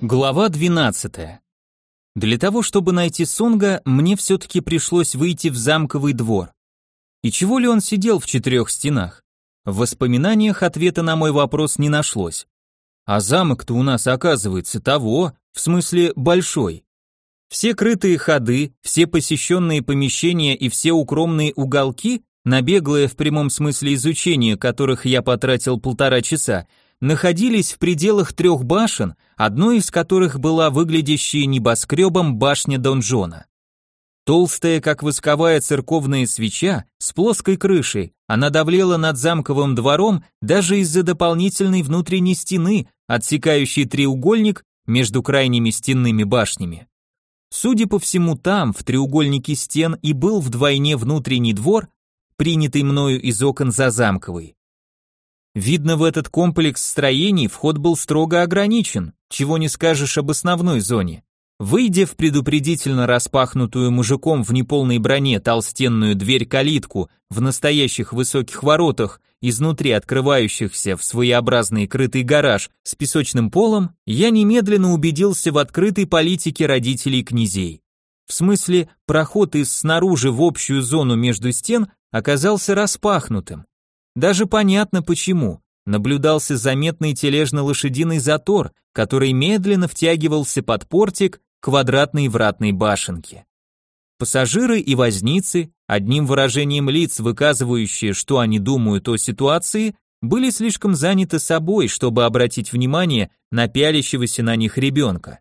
Глава 12. Для того, чтобы найти Сонга, мне все-таки пришлось выйти в замковый двор. И чего ли он сидел в четырех стенах? В воспоминаниях ответа на мой вопрос не нашлось. А замок-то у нас, оказывается, того, в смысле большой. Все крытые ходы, все посещенные помещения и все укромные уголки, на беглое в прямом смысле изучение которых я потратил 1,5 часа, находились в пределах 3 башен, одной из которых была выглядящая небоскребом башня донжона. Толстая, как восковая церковная свеча, с плоской крышей, она давлела над замковым двором даже из-за дополнительной внутренней стены, отсекающей треугольник между крайними стенными башнями. Судя по всему, там, в треугольнике стен, и был вдвойне внутренний двор, принятый мною из окон за замковый. Видно, в этот комплекс строений вход был строго ограничен, чего не скажешь об основной зоне. Выйдя в предупредительно распахнутую мужиком в неполной броне толстенную дверь-калитку в настоящих высоких воротах, изнутри открывающихся в своеобразный крытый гараж с песочным полом, я немедленно убедился в открытой политике родителей князей. В смысле, проход из снаружи в общую зону между стен оказался распахнутым. Даже понятно почему. Наблюдался заметный тележно-лошадиный затор, который медленно втягивался под портик квадратной вратной башенки. Пассажиры и возницы, одним выражением лиц выказывающие, что они думают о ситуации, были слишком заняты собой, чтобы обратить внимание на пялящегося на них ребенка.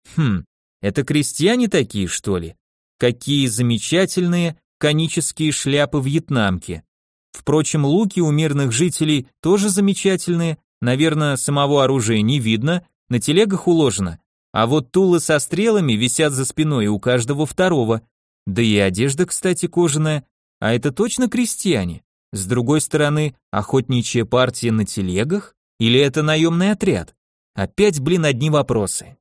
Это крестьяне такие, что ли? Какие замечательные конические шляпы вьетнамки. Впрочем, луки у мирных жителей тоже замечательные, наверное, самого оружия не видно, на телегах уложено, а вот тулы со стрелами висят за спиной у каждого второго, да и одежда, кстати, кожаная, а это точно крестьяне? С другой стороны, охотничья партия на телегах? Или это наемный отряд? Опять, одни вопросы.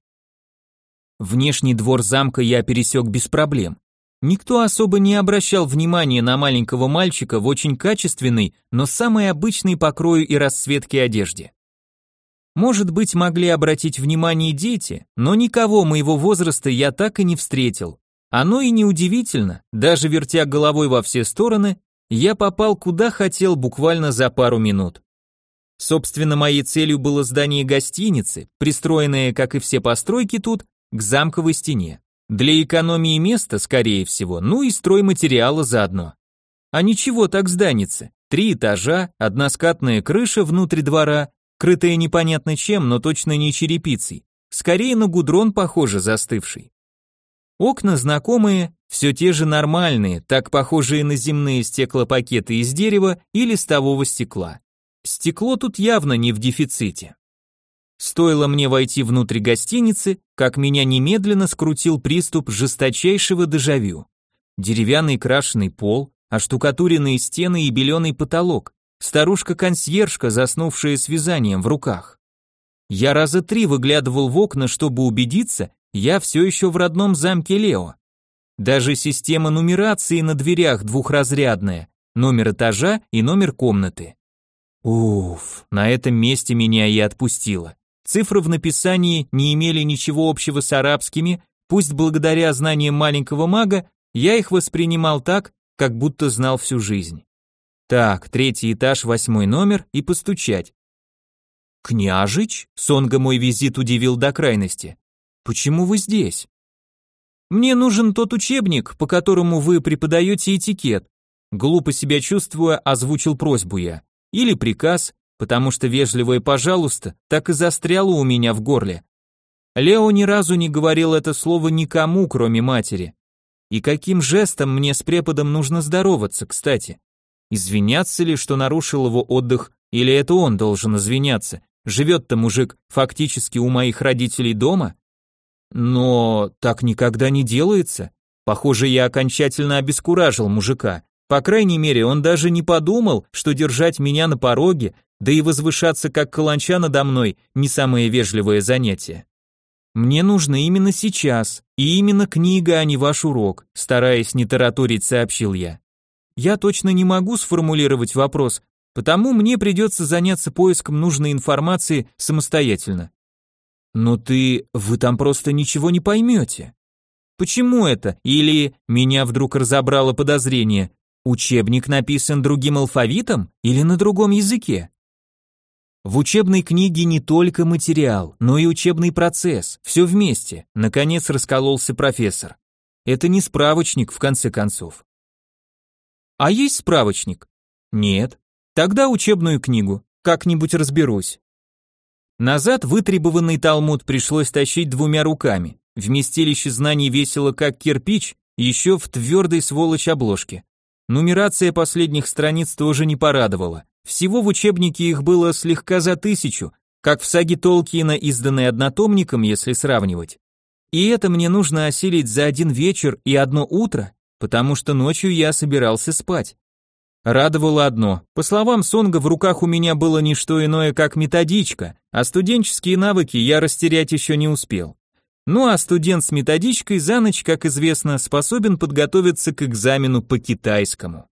Внешний двор замка я пересек без проблем. Никто особо не обращал внимания на маленького мальчика в очень качественной, но самой обычной по крою и расцветке одежде. Может быть, могли обратить внимание дети, но никого моего возраста я так и не встретил. Оно и не удивительно, даже вертя головой во все стороны, я попал куда хотел буквально за пару минут. Собственно, моей целью было здание гостиницы, пристроенное, как и все постройки тут, к замковой стене. Для экономии места, скорее всего, ну и стройматериала заодно. А ничего так зданица. 3 этажа, односкатная крыша внутри двора, крытая непонятно чем, но точно не черепицей. Скорее на гудрон похоже застывший. Окна знакомые, все те же нормальные, так похожие на земные стеклопакеты из дерева и листового стекла. Стекло тут явно не в дефиците. Стоило мне войти внутрь гостиницы, как меня немедленно скрутил приступ жесточайшего дежавю. Деревянный крашеный пол, оштукатуренные стены и беленый потолок, старушка-консьержка, заснувшая с вязанием в руках. Я раза 3 выглядывал в окна, чтобы убедиться, я все еще в родном замке Лео. Даже система нумерации на дверях двухразрядная, номер этажа и номер комнаты. Уф, на этом месте меня и отпустило. Цифры в написании не имели ничего общего с арабскими, пусть благодаря знаниям маленького мага я их воспринимал так, как будто знал всю жизнь. Так, 3-й этаж, 8-й номер и постучать. «Княжич?» — Сонга мой визит удивил до крайности. «Почему вы здесь?» «Мне нужен тот учебник, по которому вы преподаете этикет», глупо себя чувствуя, озвучил просьбу я. Или приказ, потому что вежливое «пожалуйста» так и застряло у меня в горле. Лео ни разу не говорил это слово никому, кроме матери. И каким жестом мне с преподом нужно здороваться, кстати? Извиняться ли, что нарушил его отдых, или это он должен извиняться? Живет-то мужик фактически у моих родителей дома? Но так никогда не делается. Похоже, я окончательно обескуражил мужика. По крайней мере, он даже не подумал, что держать меня на пороге, да и возвышаться как каланча надо мной не самое вежливое занятие. Мне нужно именно сейчас, и именно книга, а не ваш урок, стараясь не тараторить, сообщил я. Я точно не могу сформулировать вопрос, потому мне придется заняться поиском нужной информации самостоятельно. Но вы там просто ничего не поймете. Почему это? Или меня вдруг разобрало подозрение, учебник написан другим алфавитом или на другом языке? В учебной книге не только материал, но и учебный процесс, все вместе, наконец раскололся профессор. Это не справочник, в конце концов. А есть справочник? Нет. Тогда учебную книгу, как-нибудь разберусь. Назад вытребованный талмуд пришлось тащить двумя руками. Вместилище знаний весило как кирпич, еще в твердой сволочь обложке. Нумерация последних страниц тоже не порадовала. Всего в учебнике их было слегка за 1000, как в саге Толкиена, изданной однотомником, если сравнивать. И это мне нужно осилить за один вечер и одно утро, потому что ночью я собирался спать. Радовало одно, по словам Сонга, в руках у меня было не что иное, как методичка, а студенческие навыки я растерять еще не успел. Ну а студент с методичкой за ночь, как известно, способен подготовиться к экзамену по китайскому.